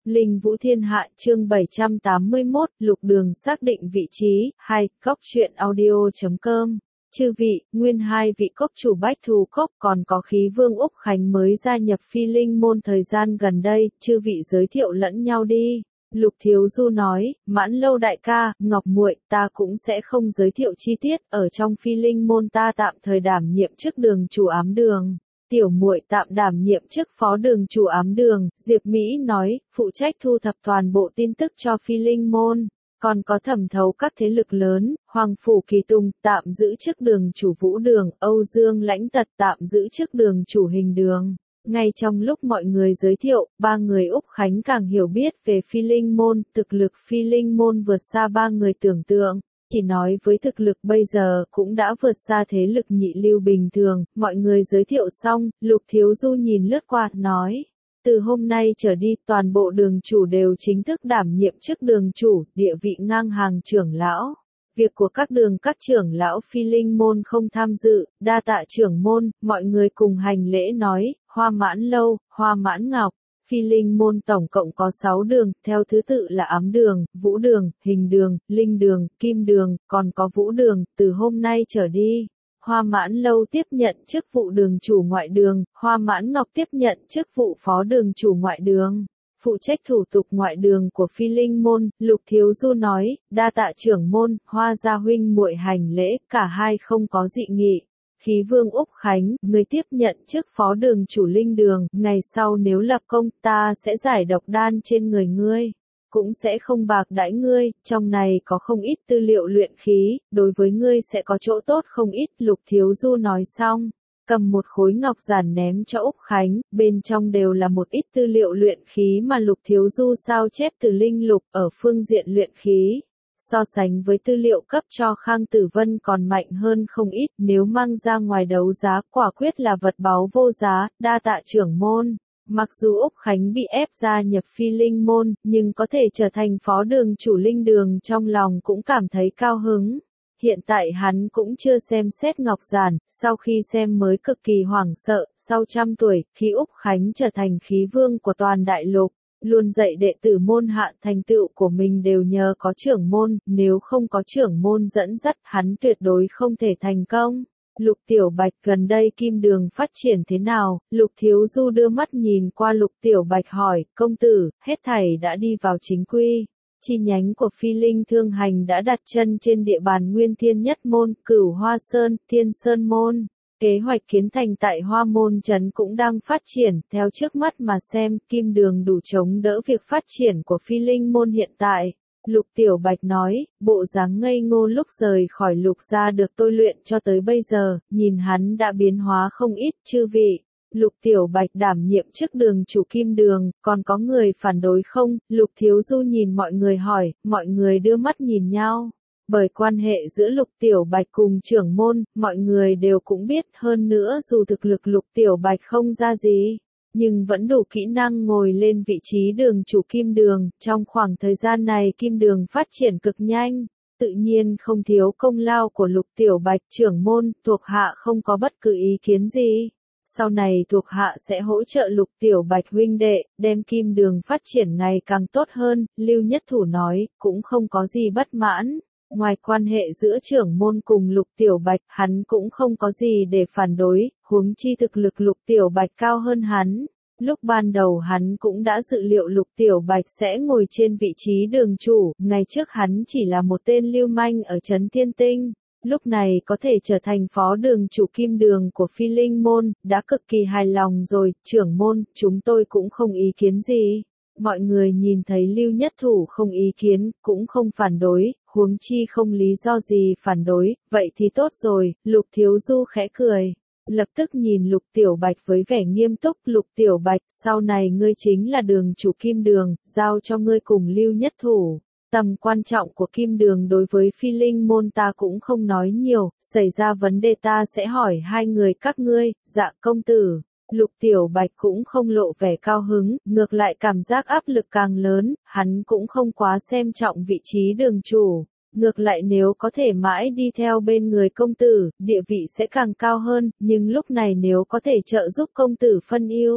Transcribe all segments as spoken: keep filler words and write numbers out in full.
Linh Vũ Thiên Hạ chương bảy trăm tám mươi mốt, Lục Đường xác định vị trí, hai, Cốc truyện audio chấm com. Chư vị, nguyên hai vị cốc chủ Bách Thù Cốc còn có Khí Vương Úc Khánh mới gia nhập Phi Linh môn thời gian gần đây, chư vị giới thiệu lẫn nhau đi. Lục Thiếu Du nói, Mãn Lâu đại ca, Ngọc muội, ta cũng sẽ không giới thiệu chi tiết, ở trong Phi Linh môn ta tạm thời đảm nhiệm chức đường chủ ám đường. Tiểu muội tạm đảm nhiệm chức phó đường chủ ám đường, Diệp Mỹ nói, phụ trách thu thập toàn bộ tin tức cho Phi Linh môn, còn có thẩm thấu các thế lực lớn, Hoàng Phủ Kỳ Tùng tạm giữ chức đường chủ Vũ đường, Âu Dương Lãnh Tật tạm giữ chức đường chủ Hình đường. Ngay trong lúc mọi người giới thiệu, ba người Úc Khánh càng hiểu biết về Phi Linh môn, thực lực Phi Linh môn vượt xa ba người tưởng tượng. Chỉ nói với thực lực bây giờ cũng đã vượt xa thế lực nhị lưu bình thường, mọi người giới thiệu xong, Lục Thiếu Du nhìn lướt qua, nói. Từ hôm nay trở đi toàn bộ đường chủ đều chính thức đảm nhiệm chức đường chủ, địa vị ngang hàng trưởng lão. Việc của các đường các trưởng lão Phi Linh môn không tham dự, đa tạ trưởng môn, mọi người cùng hành lễ nói, Hoa Mãn Lâu, Hoa Mãn Ngọc. Phi Linh môn tổng cộng có sáu đường, theo thứ tự là ám đường, vũ đường, hình đường, linh đường, kim đường, còn có vũ đường, từ hôm nay trở đi. Hoa Mãn Lâu tiếp nhận chức vụ đường chủ ngoại đường, Hoa Mãn Ngọc tiếp nhận chức vụ phó đường chủ ngoại đường. Phụ trách thủ tục ngoại đường của Phi Linh môn, Lục Thiếu Du nói, đa tạ trưởng môn, Hoa gia huynh muội hành lễ, cả hai không có dị nghị. Khí Vương Úc Khánh, người tiếp nhận chức phó đường chủ Linh đường, ngày sau nếu lập công, ta sẽ giải độc đan trên người ngươi, cũng sẽ không bạc đãi ngươi, trong này có không ít tư liệu luyện khí, đối với ngươi sẽ có chỗ tốt không ít, Lục Thiếu Du nói xong, cầm một khối ngọc giản ném cho Úc Khánh, bên trong đều là một ít tư liệu luyện khí mà Lục Thiếu Du sao chép từ linh lục ở phương diện luyện khí. So sánh với tư liệu cấp cho Khang Tử Vân còn mạnh hơn không ít, nếu mang ra ngoài đấu giá quả quyết là vật báu vô giá, đa tạ trưởng môn. Mặc dù Úc Khánh bị ép gia nhập Phi Linh môn, nhưng có thể trở thành phó đường chủ Linh đường trong lòng cũng cảm thấy cao hứng. Hiện tại hắn cũng chưa xem xét ngọc giản, sau khi xem mới cực kỳ hoảng sợ, sau trăm tuổi, khi Úc Khánh trở thành khí vương của toàn đại lục. Luôn dạy đệ tử môn hạ thành tựu của mình đều nhờ có trưởng môn, nếu không có trưởng môn dẫn dắt hắn tuyệt đối không thể thành công. Lục Tiểu Bạch gần đây kim đường phát triển thế nào? Lục Thiếu Du đưa mắt nhìn qua Lục Tiểu Bạch hỏi, công tử, hết thảy đã đi vào chính quy. Chi nhánh của Phi Linh Thương Hành đã đặt chân trên địa bàn Nguyên Thiên Nhất Môn, Cửu Hoa Sơn, Thiên Sơn Môn. Kế hoạch kiến thành tại Hoa Môn Trấn cũng đang phát triển, theo trước mắt mà xem, kim đường đủ chống đỡ việc phát triển của Phi Linh môn hiện tại. Lục Tiểu Bạch nói, bộ dáng ngây ngô lúc rời khỏi Lục gia được tôi luyện cho tới bây giờ, nhìn hắn đã biến hóa không ít, chư vị. Lục Tiểu Bạch đảm nhiệm chức đường chủ kim đường, còn có người phản đối không? Lục Thiếu Du nhìn mọi người hỏi, mọi người đưa mắt nhìn nhau. Bởi quan hệ giữa Lục Tiểu Bạch cùng trưởng môn, mọi người đều cũng biết, hơn nữa dù thực lực Lục Tiểu Bạch không ra gì, nhưng vẫn đủ kỹ năng ngồi lên vị trí đường chủ kim đường, trong khoảng thời gian này kim đường phát triển cực nhanh, tự nhiên không thiếu công lao của Lục Tiểu Bạch trưởng môn, thuộc hạ không có bất cứ ý kiến gì. Sau này thuộc hạ sẽ hỗ trợ Lục Tiểu Bạch huynh đệ, đem kim đường phát triển ngày càng tốt hơn, Lưu Nhất Thủ nói, cũng không có gì bất mãn. Ngoài quan hệ giữa trưởng môn cùng Lục Tiểu Bạch, hắn cũng không có gì để phản đối, huống chi thực lực Lục Tiểu Bạch cao hơn hắn. Lúc ban đầu hắn cũng đã dự liệu Lục Tiểu Bạch sẽ ngồi trên vị trí đường chủ, ngày trước hắn chỉ là một tên lưu manh ở Trấn Thiên Tinh. Lúc này có thể trở thành phó đường chủ kim đường của Phi Linh môn, đã cực kỳ hài lòng rồi, trưởng môn, chúng tôi cũng không ý kiến gì. Mọi người nhìn thấy Lưu Nhất Thủ không ý kiến, cũng không phản đối, huống chi không lý do gì phản đối, vậy thì tốt rồi, Lục Thiếu Du khẽ cười. Lập tức nhìn Lục Tiểu Bạch với vẻ nghiêm túc, Lục Tiểu Bạch, sau này ngươi chính là đường chủ kim đường, giao cho ngươi cùng Lưu Nhất Thủ. Tầm quan trọng của kim đường đối với Phi Linh môn ta cũng không nói nhiều, xảy ra vấn đề ta sẽ hỏi hai người các ngươi, dạ công tử. Lục Tiểu Bạch cũng không lộ vẻ cao hứng, ngược lại cảm giác áp lực càng lớn, hắn cũng không quá xem trọng vị trí đường chủ. Ngược lại nếu có thể mãi đi theo bên người công tử, địa vị sẽ càng cao hơn, nhưng lúc này nếu có thể trợ giúp công tử phân ưu,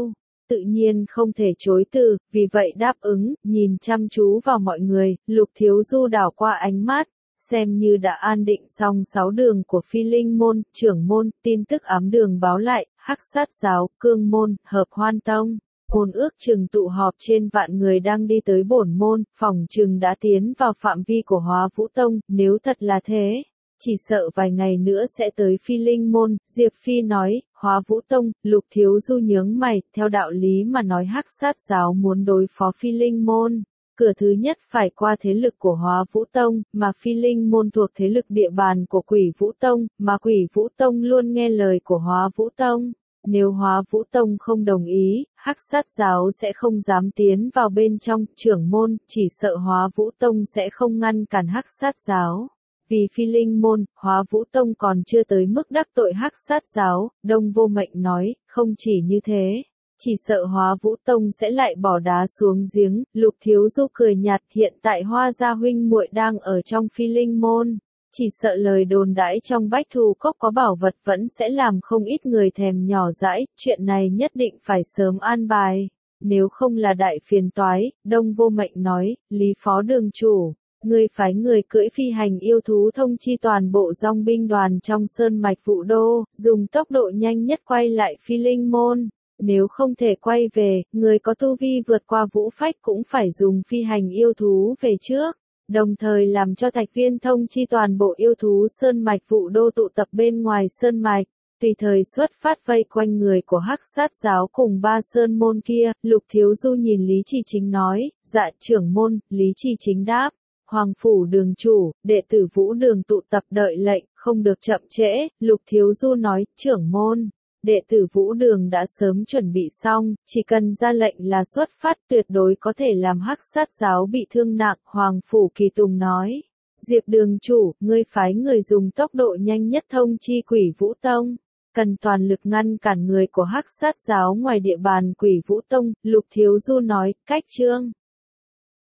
tự nhiên không thể chối từ, vì vậy đáp ứng, nhìn chăm chú vào mọi người, Lục Thiếu Du đảo qua ánh mắt, xem như đã an định xong sáu đường của Phi Linh môn, trưởng môn, tin tức ám đường báo lại, Hắc Sát giáo, Cương môn, Hợp Hoan tông. Môn ước chừng tụ họp trên vạn người đang đi tới bổn môn, phòng chừng đã tiến vào phạm vi của Hóa Vũ tông, nếu thật là thế, chỉ sợ vài ngày nữa sẽ tới Phi Linh môn, Diệp Phi nói, Hóa Vũ tông, Lục Thiếu Du nhướng mày, theo đạo lý mà nói Hắc Sát giáo muốn đối phó Phi Linh môn. Cửa thứ nhất phải qua thế lực của Hóa Vũ tông, mà Phi Linh môn thuộc thế lực địa bàn của Quỷ Vũ tông, mà Quỷ Vũ tông luôn nghe lời của Hóa Vũ tông. Nếu Hóa Vũ tông không đồng ý, Hắc Sát giáo sẽ không dám tiến vào bên trong, trưởng môn, chỉ sợ Hóa Vũ tông sẽ không ngăn cản Hắc Sát giáo. Vì Phi Linh môn, Hóa Vũ tông còn chưa tới mức đắc tội Hắc Sát giáo, Đông Vô Mệnh nói, không chỉ như thế. Chỉ sợ Hóa Vũ tông sẽ lại bỏ đá xuống giếng, Lục Thiếu Du cười nhạt, hiện tại Hoa gia huynh muội đang ở trong Phi Linh môn, chỉ sợ lời đồn đãi trong Bách Thù Cốc có bảo vật vẫn sẽ làm không ít người thèm nhỏ dãi, chuyện này nhất định phải sớm an bài, nếu không là đại phiền toái. Đông Vô Mệnh nói, Lý Phó đường chủ, người phái người cưỡi phi hành yêu thú thông chi toàn bộ dòng binh đoàn trong sơn mạch Vũ Đô, dùng tốc độ nhanh nhất quay lại Phi Linh môn. Nếu không thể quay về, người có tu vi vượt qua vũ phách cũng phải dùng phi hành yêu thú về trước, đồng thời làm cho Thạch Viên thông chi toàn bộ yêu thú sơn mạch Vũ Đô tụ tập bên ngoài sơn mạch, tùy thời xuất phát vây quanh người của Hắc Sát giáo cùng ba sơn môn kia. Lục Thiếu Du nhìn Lý Trì Chính nói, dạ trưởng môn. Lý Trì Chính đáp, Hoàng phủ đường chủ, đệ tử Vũ đường tụ tập đợi lệnh, không được chậm trễ. Lục Thiếu Du nói, trưởng môn. Đệ tử Vũ đường đã sớm chuẩn bị xong, chỉ cần ra lệnh là xuất phát, tuyệt đối có thể làm Hắc Sát giáo bị thương nặng. Hoàng phủ Kỳ Tùng nói, Diệp đường chủ, ngươi phái người dùng tốc độ nhanh nhất thông chi Quỷ Vũ tông, cần toàn lực ngăn cản người của Hắc Sát giáo ngoài địa bàn Quỷ Vũ tông. Lục Thiếu Du nói, cách chương